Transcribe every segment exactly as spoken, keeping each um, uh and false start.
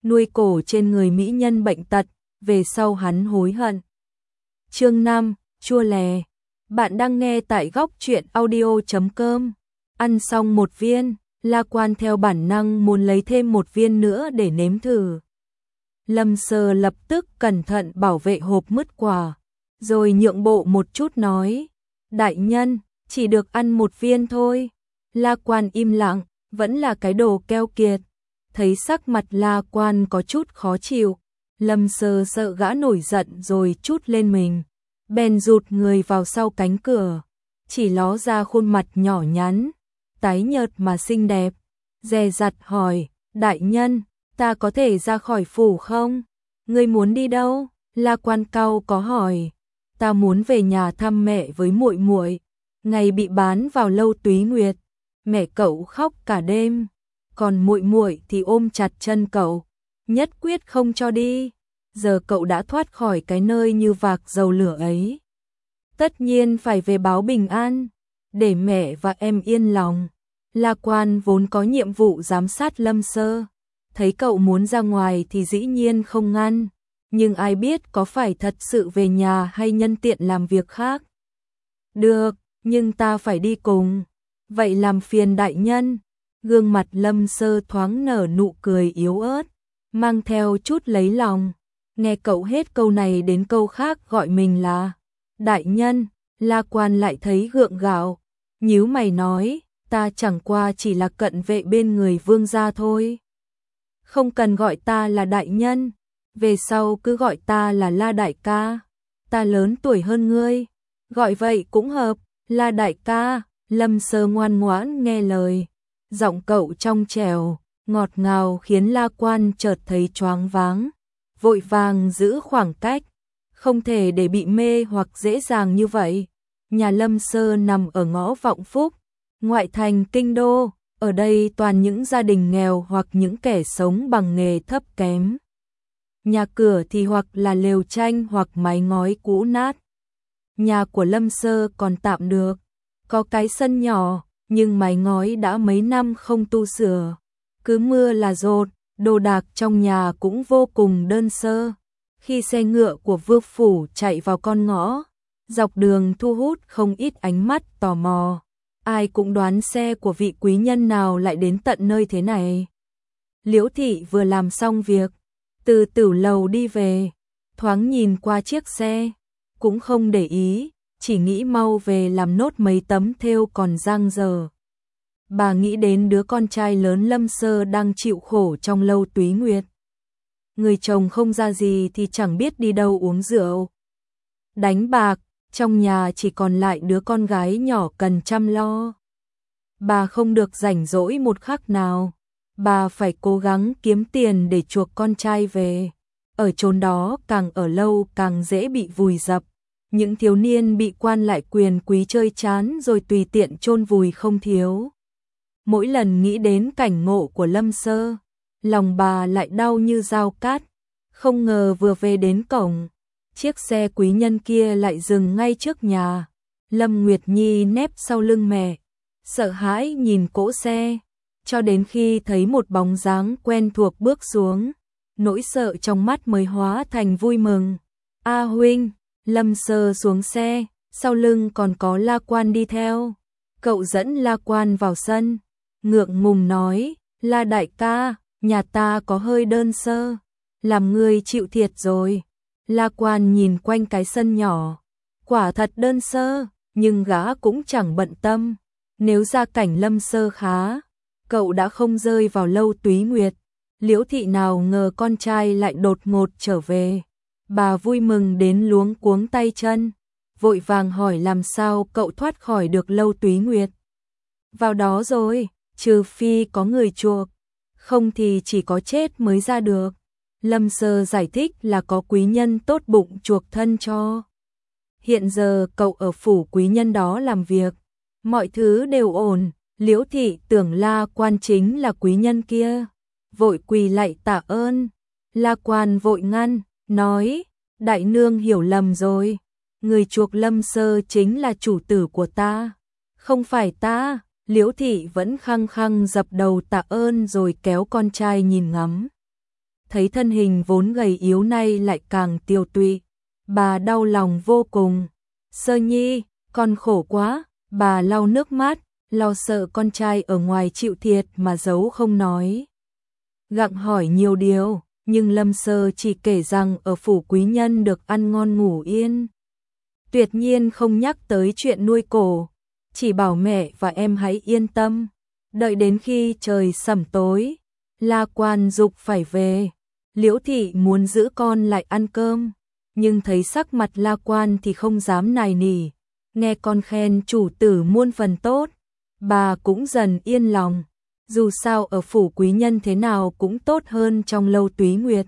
nuôi cổ trên người mỹ nhân bệnh tật, về sau hắn hối hận. Chương năm, chua lè. Bạn đang nghe tại góc truyện audio chấm com. Ăn xong một viên, La Quan theo bản năng muốn lấy thêm một viên nữa để nếm thử. Lâm Sơ lập tức cẩn thận bảo vệ hộp mứt quả, rồi nhượng bộ một chút nói, đại nhân, chỉ được ăn một viên thôi. La Quan im lặng, vẫn là cái đồ keo kiệt. Thấy sắc mặt La Quan có chút khó chịu, Lâm Sơ sợ gã nổi giận rồi trút lên mình, bèn rụt người vào sau cánh cửa, chỉ ló ra khuôn mặt nhỏ nhắn, tái nhợt mà xinh đẹp, dè dặt hỏi, đại nhân, ta có thể ra khỏi phủ không? Ngươi muốn đi đâu? La Quan cau có hỏi, ta muốn về nhà thăm mẹ với muội muội. Ngày bị bán vào Lâu Túy Nguyệt, mẹ cậu khóc cả đêm, còn muội muội thì ôm chặt chân cậu, nhất quyết không cho đi. Giờ cậu đã thoát khỏi cái nơi như vạc dầu lửa ấy, tất nhiên phải về báo bình an, để mẹ và em yên lòng. La Quan vốn có nhiệm vụ giám sát Lâm Sơ, thấy cậu muốn ra ngoài thì dĩ nhiên không ngăn, nhưng ai biết có phải thật sự về nhà hay nhân tiện làm việc khác. Được, nhưng ta phải đi cùng. Vậy làm phiền đại nhân. Gương mặt Lâm Sơ thoáng nở nụ cười yếu ớt, mang theo chút lấy lòng. Nghe cậu hết câu này đến câu khác gọi mình là đại nhân, La Quan lại thấy gượng gạo, nhíu mày nói, ta chẳng qua chỉ là cận vệ bên người vương gia thôi. Không cần gọi ta là đại nhân, về sau cứ gọi ta là La đại ca. Ta lớn tuổi hơn ngươi, gọi vậy cũng hợp. La đại ca. Lâm Sơ ngoan ngoãn nghe lời, giọng cậu trong trẻo, ngọt ngào khiến La Quan chợt thấy choáng váng, vội vàng giữ khoảng cách, không thể để bị mê hoặc dễ dàng như vậy. Nhà Lâm Sơ nằm ở ngõ Vọng Phúc, ngoại thành kinh đô, ở đây toàn những gia đình nghèo hoặc những kẻ sống bằng nghề thấp kém. Nhà cửa thì hoặc là lều tranh hoặc mái ngói cũ nát. Nhà của Lâm Sơ còn tạm được, có cái sân nhỏ, nhưng mái ngói đã mấy năm không tu sửa, cứ mưa là dột, đồ đạc trong nhà cũng vô cùng đơn sơ. Khi xe ngựa của vương phủ chạy vào con ngõ, dọc đường thu hút không ít ánh mắt tò mò, ai cũng đoán xe của vị quý nhân nào lại đến tận nơi thế này. Liễu thị vừa làm xong việc, từ tử lầu đi về, thoáng nhìn qua chiếc xe, cũng không để ý, chỉ nghĩ mau về làm nốt mấy tấm thêu còn dang dở. Bà nghĩ đến đứa con trai lớn Lâm Sơ đang chịu khổ trong Lâu Túy Nguyệt. Người chồng không ra gì thì chẳng biết đi đâu uống rượu, đánh bạc, trong nhà chỉ còn lại đứa con gái nhỏ cần chăm lo. Bà không được rảnh rỗi một khắc nào, bà phải cố gắng kiếm tiền để chuộc con trai về. Ở chốn đó càng ở lâu càng dễ bị vùi dập. Những thiếu niên bị quan lại quyền quý chơi chán rồi tùy tiện chôn vùi không thiếu. Mỗi lần nghĩ đến cảnh ngộ của Lâm Sơ, lòng bà lại đau như dao cát. Không ngờ vừa về đến cổng, chiếc xe quý nhân kia lại dừng ngay trước nhà. Lâm Nguyệt Nhi nép sau lưng mẹ, sợ hãi nhìn cỗ xe, cho đến khi thấy một bóng dáng quen thuộc bước xuống, nỗi sợ trong mắt mới hóa thành vui mừng. A huynh. Lâm Sơ xuống xe, sau lưng còn có La Quan đi theo. Cậu dẫn La Quan vào sân, ngượng ngùng nói, La đại ca, nhà ta có hơi đơn sơ, làm ngươi chịu thiệt rồi. La Quan nhìn quanh cái sân nhỏ, quả thật đơn sơ, nhưng gã cũng chẳng bận tâm. Nếu gia cảnh Lâm Sơ khá, cậu đã không rơi vào Lâu Túy Nguyệt. Liễu thị nào ngờ con trai lại đột ngột trở về. Bà vui mừng đến luống cuống tay chân, vội vàng hỏi làm sao cậu thoát khỏi được Lâu Túy Nguyệt. Vào đó rồi, trừ phi có người chuộc, không thì chỉ có chết mới ra được. Lâm Sơ giải thích là có quý nhân tốt bụng chuộc thân cho. Hiện giờ cậu ở phủ quý nhân đó làm việc, mọi thứ đều ổn. Liễu thị tưởng La Quan chính là quý nhân kia, vội quỳ lạy tạ ơn. La Quan vội ngăn, nói, đại nương hiểu lầm rồi, người chuộc Lâm Sơ chính là chủ tử của ta, không phải ta. Liễu thị vẫn khăng khăng dập đầu tạ ơn rồi kéo con trai nhìn ngắm. thấy thân hình vốn gầy yếu nay lại càng tiều tụy, bà đau lòng vô cùng. Sơ Nhi, con khổ quá, bà lau nước mắt, lo sợ con trai ở ngoài chịu thiệt mà giấu không nói. Gặng hỏi nhiều điều, nhưng Lâm Sơ chỉ kể rằng ở phủ quý nhân được ăn ngon ngủ yên. Tuyệt nhiên không nhắc tới chuyện nuôi cổ, chỉ bảo mẹ và em hãy yên tâm. Đợi đến khi trời sẩm tối, La Quan dục phải về. Liễu thị muốn giữ con lại ăn cơm, nhưng thấy sắc mặt La Quan thì không dám nài nỉ. Nghe con khen chủ tử muôn phần tốt, bà cũng dần yên lòng. Dù sao ở phủ quý nhân thế nào cũng tốt hơn trong lâu Túy Nguyệt.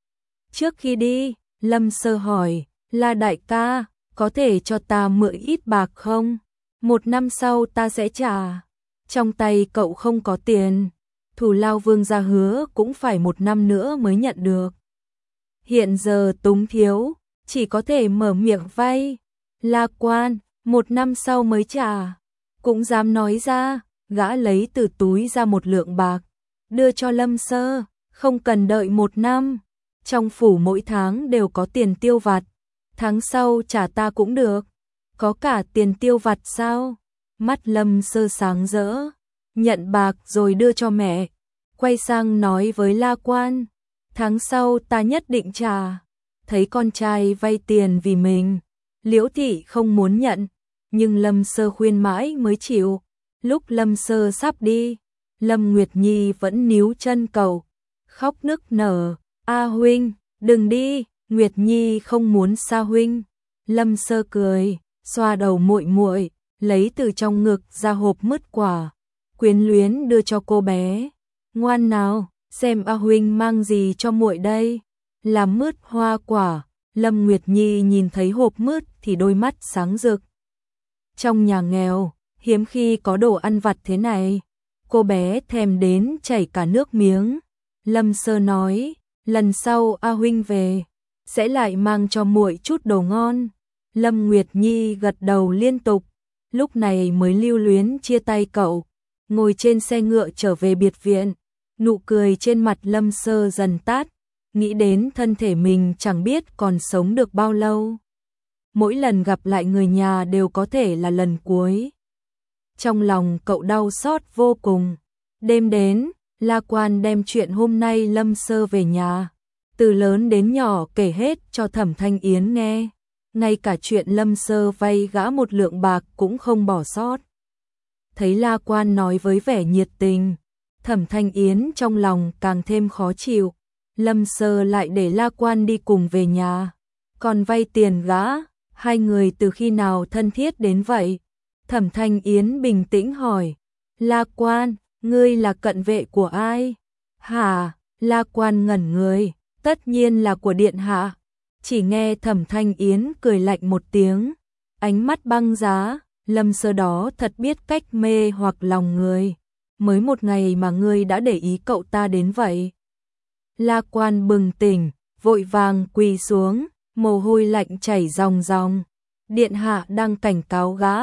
Trước khi đi, Lâm Sơ hỏi, La đại ca, có thể cho ta mượn ít bạc không? Một năm sau ta sẽ trả. Trong tay cậu không có tiền, thù lao Vương gia hứa cũng phải một năm nữa mới nhận được. Hiện giờ túng thiếu, chỉ có thể mở miệng vay. La Quan, một năm sau mới trả. Cũng dám nói ra, gã lấy từ túi ra một lượng bạc, đưa cho Lâm Sơ, không cần đợi một năm. Trong phủ mỗi tháng đều có tiền tiêu vặt, tháng sau trả ta cũng được. Có cả tiền tiêu vặt sao? Mắt Lâm Sơ sáng rỡ, nhận bạc rồi đưa cho mẹ, quay sang nói với La Quan, tháng sau ta nhất định trả. Thấy con trai vay tiền vì mình, Liễu thị không muốn nhận, nhưng Lâm Sơ khuyên mãi mới chịu. Lúc Lâm Sơ sắp đi, Lâm Nguyệt Nhi vẫn níu chân cầu, khóc nức nở, "A huynh, đừng đi." Nguyệt Nhi không muốn xa huynh. Lâm Sơ cười, xoa đầu muội muội, lấy từ trong ngực ra hộp mứt quả, quyến luyến đưa cho cô bé. "Ngoan nào, xem A huynh mang gì cho muội đây." Là mứt hoa quả. Lâm Nguyệt Nhi nhìn thấy hộp mứt thì đôi mắt sáng rực. Trong nhà nghèo, hiếm khi có đồ ăn vặt thế này. Cô bé thèm đến chảy cả nước miếng. Lâm Sơ nói, lần sau A huynh về, sẽ lại mang cho muội chút đồ ngon. Lâm Nguyệt Nhi gật đầu liên tục, lúc này mới lưu luyến chia tay cậu, ngồi trên xe ngựa trở về biệt viện. Nụ cười trên mặt Lâm Sơ dần tát, nghĩ đến thân thể mình chẳng biết còn sống được bao lâu. Mỗi lần gặp lại người nhà đều có thể là lần cuối. Trong lòng cậu đau xót vô cùng. Đêm đến, La Quan đem chuyện hôm nay Lâm Sơ về nhà, từ lớn đến nhỏ kể hết cho Thẩm Thanh Yến nghe. Ngay cả chuyện Lâm Sơ vay gã một lượng bạc cũng không bỏ sót. Thấy La Quan nói với vẻ nhiệt tình, Thẩm Thanh Yến trong lòng càng thêm khó chịu. Lâm Sơ lại để La Quan đi cùng về nhà, còn vay tiền gã, hai người từ khi nào thân thiết đến vậy? Thẩm Thanh Yến bình tĩnh hỏi, La Quan, ngươi là cận vệ của ai? Hả? La Quan ngẩn người, tất nhiên là của điện hạ. Chỉ nghe Thẩm Thanh Yến cười lạnh một tiếng, ánh mắt băng giá, Lâm Sơ đó thật biết cách mê hoặc lòng người. Mới một ngày mà ngươi đã để ý cậu ta đến vậy. La Quan bừng tỉnh, vội vàng quỳ xuống, mồ hôi lạnh chảy ròng ròng. Điện hạ đang cảnh cáo gã,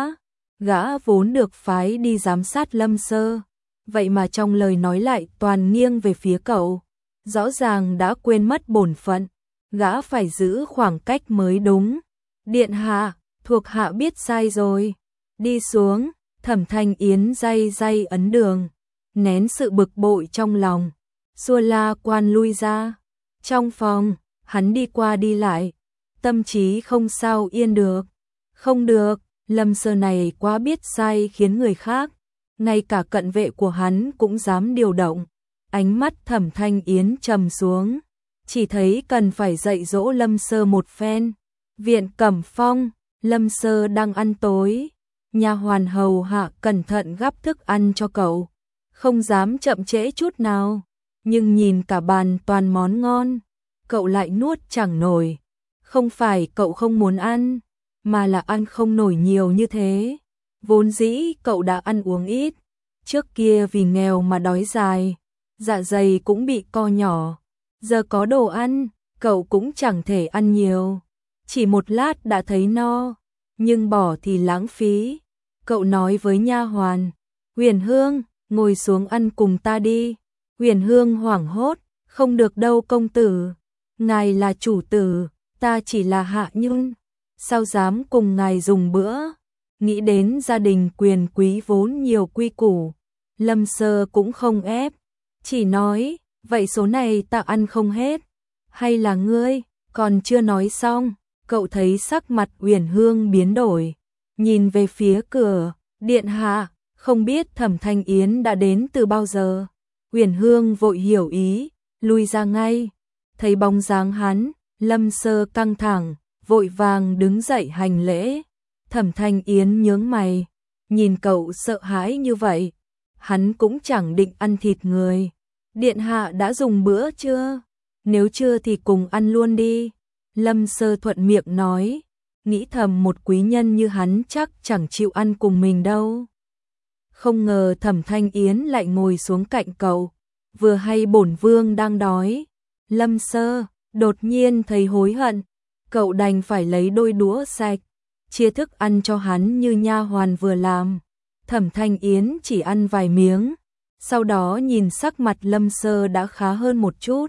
gã vốn được phái đi giám sát Lâm Sơ, vậy mà trong lời nói lại toàn nghiêng về phía cậu, rõ ràng đã quên mất bổn phận, gã phải giữ khoảng cách mới đúng. Điện hạ, thuộc hạ biết sai rồi. Đi xuống. Thẩm Thanh Yến day day ấn đường, nén sự bực bội trong lòng, xua La Quan lui ra. Trong phòng, hắn đi qua đi lại, tâm trí không sao yên được. Không được, Lâm Sơ này quá biết sai khiến người khác, ngay cả cận vệ của hắn cũng dám điều động. Ánh mắt Thẩm Thanh Yến trầm xuống, chỉ thấy cần phải dạy dỗ Lâm Sơ một phen. Viện Cẩm Phong, Lâm Sơ đang ăn tối, nha hoàn hầu hạ cẩn thận gắp thức ăn cho cậu, không dám chậm trễ chút nào, nhưng nhìn cả bàn toàn món ngon, cậu lại nuốt chẳng nổi. Không phải cậu không muốn ăn, mà là ăn không nổi nhiều như thế. Vốn dĩ cậu đã ăn uống ít, trước kia vì nghèo mà đói dài, dạ dày cũng bị co nhỏ. Giờ có đồ ăn, cậu cũng chẳng thể ăn nhiều, chỉ một lát đã thấy no, nhưng bỏ thì lãng phí. Cậu nói với nha hoàn, Huyền Hương, ngồi xuống ăn cùng ta đi. Huyền Hương hoảng hốt, Không được đâu công tử, ngài là chủ tử, ta chỉ là hạ nhân, sao dám cùng ngài dùng bữa. Nghĩ đến gia đình quyền quý vốn nhiều quy củ, Lâm Sơ cũng không ép, chỉ nói, vậy số này ta ăn không hết, hay là ngươi, còn chưa nói xong, cậu thấy sắc mặt Uyển Hương biến đổi, nhìn về phía cửa, điện hạ, không biết Thẩm Thanh Yến đã đến từ bao giờ. Uyển Hương vội hiểu ý, lui ra ngay, thấy bóng dáng hắn, Lâm Sơ căng thẳng, vội vàng đứng dậy hành lễ. Thẩm Thanh Yến nhướng mày, nhìn cậu sợ hãi như vậy, hắn cũng chẳng định ăn thịt người. Điện hạ đã dùng bữa chưa? Nếu chưa thì cùng ăn luôn đi. Lâm Sơ thuận miệng nói, nghĩ thầm một quý nhân như hắn chắc chẳng chịu ăn cùng mình đâu. Không ngờ Thẩm Thanh Yến lại ngồi xuống cạnh cậu, vừa hay bổn vương đang đói. Lâm Sơ đột nhiên thấy hối hận, cậu đành phải lấy đôi đũa sạch, chia thức ăn cho hắn như nha hoàn vừa làm. Thẩm Thanh Yến chỉ ăn vài miếng, sau đó nhìn sắc mặt Lâm Sơ đã khá hơn một chút.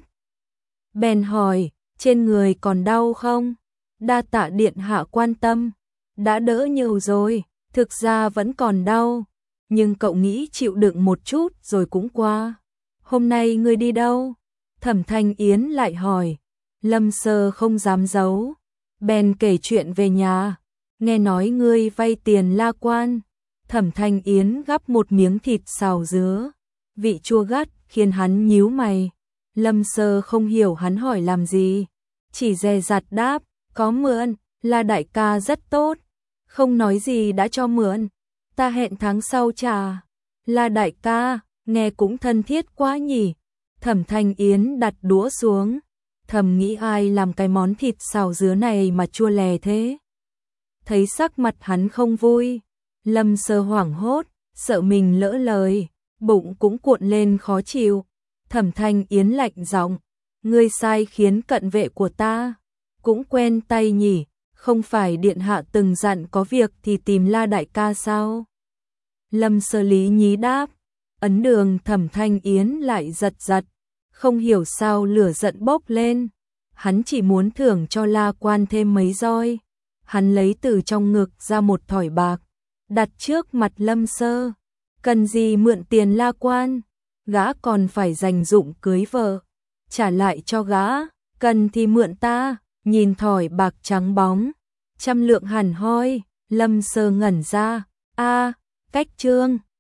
Bèn hỏi, trên người còn đau không? Đa tạ điện hạ quan tâm, đã đỡ nhiều rồi, thực ra vẫn còn đau, nhưng cậu nghĩ chịu đựng một chút rồi cũng qua. Hôm nay ngươi đi đâu? Thẩm Thanh Yến lại hỏi. Lâm Sơ không dám giấu, bèn kể chuyện về nhà, nghe nói ngươi vay tiền La Quan. Thẩm Thanh Yến gắp một miếng thịt xào dứa, vị chua gắt khiến hắn nhíu mày. Lâm Sơ không hiểu hắn hỏi làm gì, chỉ dè dặt đáp, có mượn, La đại ca rất tốt, không nói gì đã cho mượn, ta hẹn tháng sau trả. La đại ca, nghe cũng thân thiết quá nhỉ. Thẩm Thanh Yến đặt đũa xuống, thầm nghĩ ai làm cái món thịt xào dứa này mà chua lè thế. Thấy sắc mặt hắn không vui, Lâm Sơ hoảng hốt, sợ mình lỡ lời, bụng cũng cuộn lên khó chịu. Thẩm Thanh Yến lạnh giọng, ngươi sai khiến cận vệ của ta, cũng quen tay nhỉ, không phải điện hạ từng dặn có việc thì tìm La đại ca sao? Lâm Sơ lý nhí đáp, ấn đường. Thẩm Thanh Yến lại giật giật, không hiểu sao lửa giận bốc lên, hắn chỉ muốn thưởng cho La Quan thêm mấy roi. Hắn lấy từ trong ngực ra một thỏi bạc, đặt trước mặt Lâm Sơ, cần gì mượn tiền La Quan, gã còn phải dành dụng cưới vợ, trả lại cho gã, cần thì mượn ta. Nhìn thỏi bạc trắng bóng, trăm lượng hẳn hoi, Lâm Sơ ngẩn ra, a, cách trương.